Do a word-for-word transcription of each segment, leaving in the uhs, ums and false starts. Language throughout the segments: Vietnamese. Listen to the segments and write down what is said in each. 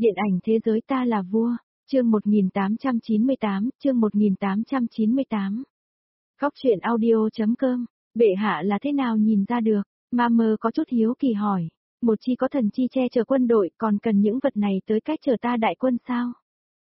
Điện ảnh thế giới ta là vua, chương một nghìn tám trăm chín mươi tám, chương một nghìn tám trăm chín mươi tám. Góc truyện audio.com, bệ hạ là thế nào nhìn ra được, ma mơ có chút hiếu kỳ hỏi, một chi có thần chi che chở quân đội còn cần những vật này tới cách chở ta đại quân sao?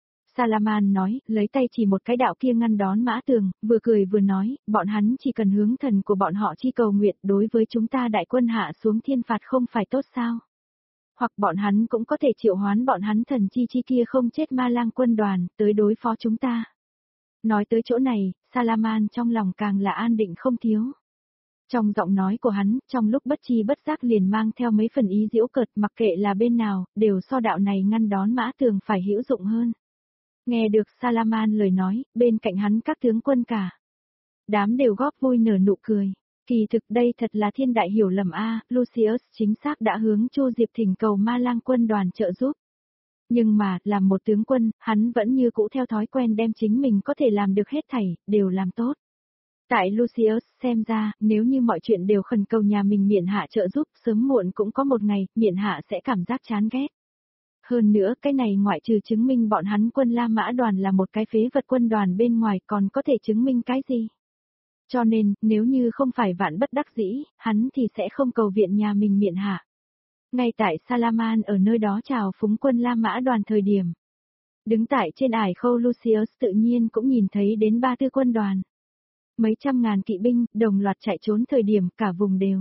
Salaman nói, lấy tay chỉ một cái đạo kia ngăn đón Mã Tường, vừa cười vừa nói, bọn hắn chỉ cần hướng thần của bọn họ chi cầu nguyện đối với chúng ta đại quân hạ xuống thiên phạt không phải tốt sao? Hoặc bọn hắn cũng có thể triệu hoán bọn hắn thần chi chi kia không chết ma lang quân đoàn, tới đối phó chúng ta. Nói tới chỗ này, Salaman trong lòng càng là an định không thiếu. Trong giọng nói của hắn, trong lúc bất chi bất giác liền mang theo mấy phần ý giễu cợt, mặc kệ là bên nào, đều so đạo này ngăn đón Mã Tường phải hữu dụng hơn. Nghe được Salaman lời nói, bên cạnh hắn các tướng quân cả. Đám đều góp vui nở nụ cười. Kỳ thực đây thật là thiên đại hiểu lầm a, Lucius chính xác đã hướng Chu Diệp thỉnh cầu ma lang quân đoàn trợ giúp. Nhưng mà, làm một tướng quân, hắn vẫn như cũ theo thói quen đem chính mình có thể làm được hết thảy, đều làm tốt. Tại Lucius xem ra, nếu như mọi chuyện đều khẩn cầu nhà mình miện hạ trợ giúp, sớm muộn cũng có một ngày, miện hạ sẽ cảm giác chán ghét. Hơn nữa, cái này ngoại trừ chứng minh bọn hắn quân La Mã đoàn là một cái phế vật quân đoàn bên ngoài còn có thể chứng minh cái gì? Cho nên, nếu như không phải vạn bất đắc dĩ, hắn thì sẽ không cầu viện nhà mình miện hạ. Ngay tại Salaman ở nơi đó chào phúng quân La Mã đoàn thời điểm. Đứng tại trên ải khâu Lucius tự nhiên cũng nhìn thấy đến ba tư quân đoàn. Mấy trăm ngàn kỵ binh, đồng loạt chạy trốn thời điểm cả vùng đều.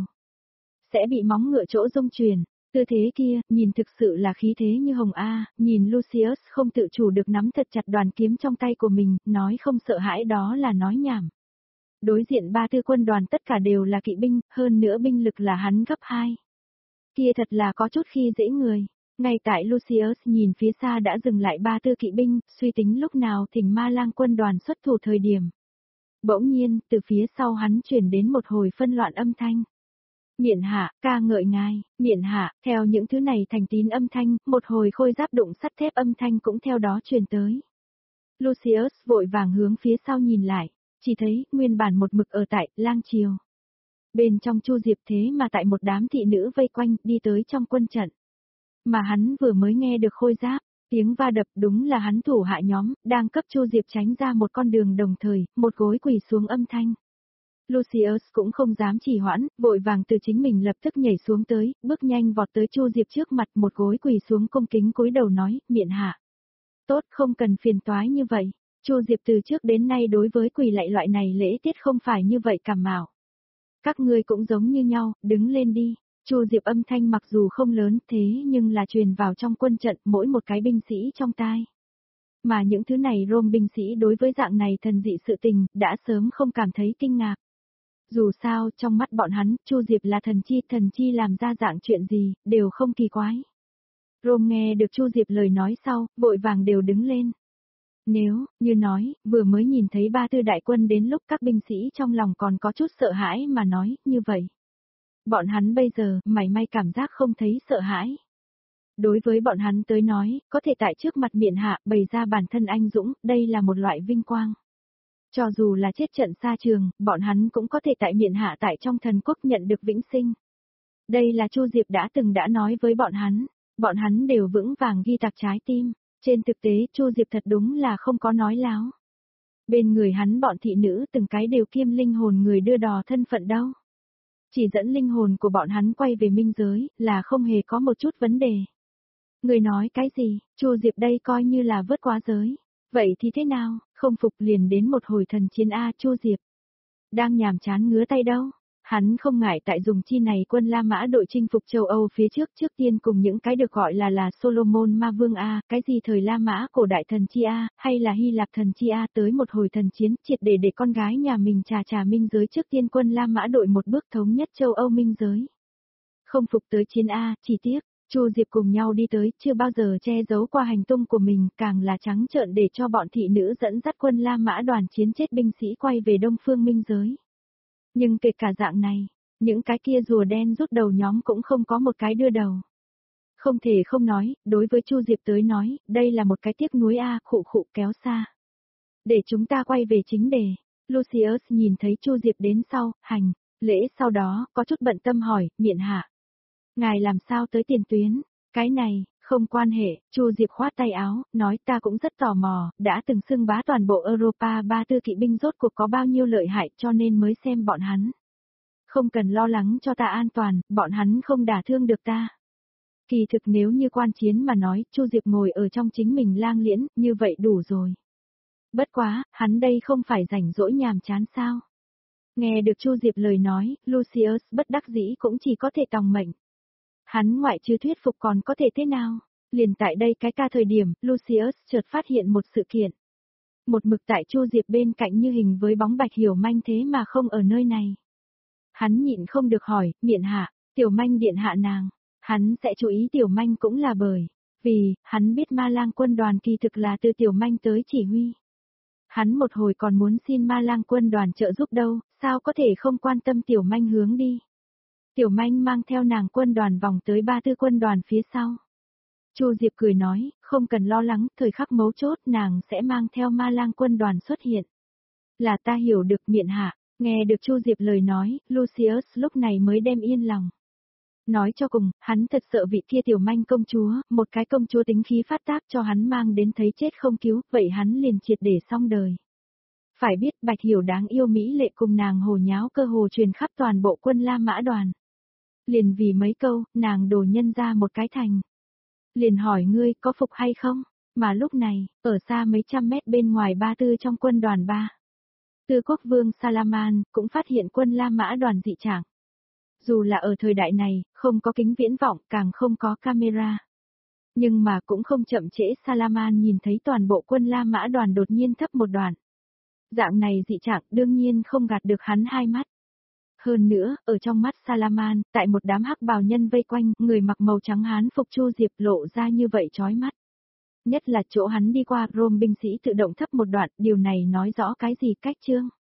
Sẽ bị móng ngựa chỗ rung chuyển. Tư thế kia, nhìn thực sự là khí thế như hồng A, nhìn Lucius không tự chủ được nắm thật chặt đoàn kiếm trong tay của mình, nói không sợ hãi đó là nói nhảm. Đối diện ba tư quân đoàn tất cả đều là kỵ binh, hơn nữa binh lực là hắn gấp hai. Kia thật là có chút khi dễ người. Ngay tại Lucius nhìn phía xa đã dừng lại ba tư kỵ binh, suy tính lúc nào thỉnh ma lang quân đoàn xuất thủ thời điểm. Bỗng nhiên, từ phía sau hắn chuyển đến một hồi phân loạn âm thanh. Miện hạ, ca ngợi ngài, miện hạ, theo những thứ này thành tín âm thanh, một hồi khôi giáp đụng sắt thép âm thanh cũng theo đó truyền tới. Lucius vội vàng hướng phía sau nhìn lại, chỉ thấy, nguyên bản một mực ở tại, lang triều. Bên trong Chu Diệp thế mà tại một đám thị nữ vây quanh, đi tới trong quân trận. Mà hắn vừa mới nghe được khôi giáp, tiếng va đập đúng là hắn thủ hạ nhóm, đang cấp Chu Diệp tránh ra một con đường đồng thời, một gối quỳ xuống âm thanh. Lucius cũng không dám trì hoãn, vội vàng từ chính mình lập tức nhảy xuống tới, bước nhanh vọt tới Chu Diệp trước mặt một gối quỳ xuống cung kính cúi đầu nói, miện hạ. Tốt, không cần phiền toái như vậy. Chu Diệp từ trước đến nay đối với quỳ lạy loại này lễ tiết không phải như vậy cảm mạo. Các ngươi cũng giống như nhau, đứng lên đi. Chu Diệp âm thanh mặc dù không lớn thế nhưng là truyền vào trong quân trận mỗi một cái binh sĩ trong tai. Mà những thứ này Rome binh sĩ đối với dạng này thần dị sự tình đã sớm không cảm thấy kinh ngạc. Dù sao, trong mắt bọn hắn, Chu Diệp là thần chi, thần chi làm ra dạng chuyện gì, đều không kỳ quái. Rome nghe được Chu Diệp lời nói sau, vội vàng đều đứng lên. Nếu, như nói, vừa mới nhìn thấy ba tư đại quân đến lúc các binh sĩ trong lòng còn có chút sợ hãi mà nói, như vậy. Bọn hắn bây giờ, mảy may cảm giác không thấy sợ hãi. Đối với bọn hắn tới nói, có thể tại trước mặt miện hạ, bày ra bản thân anh dũng, đây là một loại vinh quang. Cho dù là chết trận xa trường, bọn hắn cũng có thể tại miện hạ tại trong thần quốc nhận được vĩnh sinh. Đây là Chu Diệp đã từng đã nói với bọn hắn, bọn hắn đều vững vàng ghi tạc trái tim. Trên thực tế, Chu Diệp thật đúng là không có nói láo. Bên người hắn bọn thị nữ từng cái đều kiêm linh hồn người đưa đò thân phận đâu. Chỉ dẫn linh hồn của bọn hắn quay về minh giới, là không hề có một chút vấn đề. Người nói cái gì, Chu Diệp đây coi như là vớt quá giới. Vậy thì thế nào, không phục liền đến một hồi thần chiến A Chu Diệp. Đang nhàm chán ngứa tay đâu, hắn không ngại tại dùng chi này quân La Mã đội chinh phục châu Âu phía trước trước tiên cùng những cái được gọi là là Solomon Ma Vương A, cái gì thời La Mã cổ đại thần chi A, hay là Hy Lạp thần chi A tới một hồi thần chiến triệt để để con gái nhà mình trà trà minh giới trước tiên quân La Mã đội một bước thống nhất châu Âu minh giới. Không phục tới chiến A, chỉ tiếc. Chu Diệp cùng nhau đi tới, chưa bao giờ che giấu qua hành tung của mình, càng là trắng trợn để cho bọn thị nữ dẫn dắt quân La Mã đoàn chiến chết binh sĩ quay về Đông Phương Minh giới. Nhưng kể cả dạng này, những cái kia rùa đen rút đầu nhóm cũng không có một cái đưa đầu. Không thể không nói, đối với Chu Diệp tới nói, đây là một cái tiếc nuối a, khụ khụ kéo xa. Để chúng ta quay về chính đề. Lucius nhìn thấy Chu Diệp đến sau, hành, lễ sau đó, có chút bận tâm hỏi, miện hạ. Ngài làm sao tới tiền tuyến, Cái này, không quan hệ, Chu Diệp khoát tay áo, nói ta cũng rất tò mò, đã từng xưng bá toàn bộ Europa ba tư kỵ binh rốt cuộc có bao nhiêu lợi hại cho nên mới xem bọn hắn. Không cần lo lắng cho ta an toàn, bọn hắn không đả thương được ta. Kỳ thực nếu như quan chiến mà nói, Chu Diệp ngồi ở trong chính mình lang liễn, như vậy đủ rồi. Bất quá, hắn đây không phải rảnh rỗi nhàm chán sao. Nghe được Chu Diệp lời nói, Lucius bất đắc dĩ cũng chỉ có thể tòng mệnh. Hắn ngoại trừ thuyết phục còn có thể thế nào? Liền tại đây cái ca thời điểm, Lucius chợt phát hiện một sự kiện. Một mực tại Chu Diệp bên cạnh như hình với bóng Bạch Hiểu Manh thế mà không ở nơi này. Hắn nhịn không được hỏi, miện hạ, Tiểu Manh điện hạ nàng. Hắn sẽ chú ý Tiểu Manh cũng là bởi, vì, hắn biết Ma Lang quân đoàn kỳ thực là từ Tiểu Manh tới chỉ huy. Hắn một hồi còn muốn xin Ma Lang quân đoàn trợ giúp đâu, sao có thể không quan tâm Tiểu Manh hướng đi. Tiểu Manh mang theo nàng quân đoàn vòng tới ba tư quân đoàn phía sau. Chu Diệp cười nói, không cần lo lắng, thời khắc mấu chốt nàng sẽ mang theo Ma Lang quân đoàn xuất hiện. Là ta hiểu được miện hạ, nghe được Chu Diệp lời nói, Lucius lúc này mới đem yên lòng. Nói cho cùng, hắn thật sợ vị kia Tiểu Manh công chúa, một cái công chúa tính khí phát tác cho hắn mang đến thấy chết không cứu, vậy hắn liền triệt để xong đời. Phải biết Bạch Hiểu đáng yêu mỹ lệ cùng nàng hồ nháo cơ hồ truyền khắp toàn bộ quân La Mã đoàn. Liền vì mấy câu, nàng đổ nhân ra một cái thành. Liền hỏi ngươi có phục hay không, mà lúc này, ở xa mấy trăm mét bên ngoài ba tư trong quân đoàn ba. Tư quốc vương Salaman cũng phát hiện quân La Mã đoàn dị trạng. Dù là ở thời đại này, không có kính viễn vọng, càng không có camera. Nhưng mà cũng không chậm trễ Salaman nhìn thấy toàn bộ quân La Mã đoàn đột nhiên thấp một đoạn. Dạng này dị trạng đương nhiên không gạt được hắn hai mắt. Hơn nữa, ở trong mắt Salaman, tại một đám hắc bào nhân vây quanh, người mặc màu trắng hán phục Chu Diệp lộ ra như vậy chói mắt. Nhất là chỗ hắn đi qua Rome binh sĩ tự động thấp một đoạn, điều này nói rõ cái gì cách chương.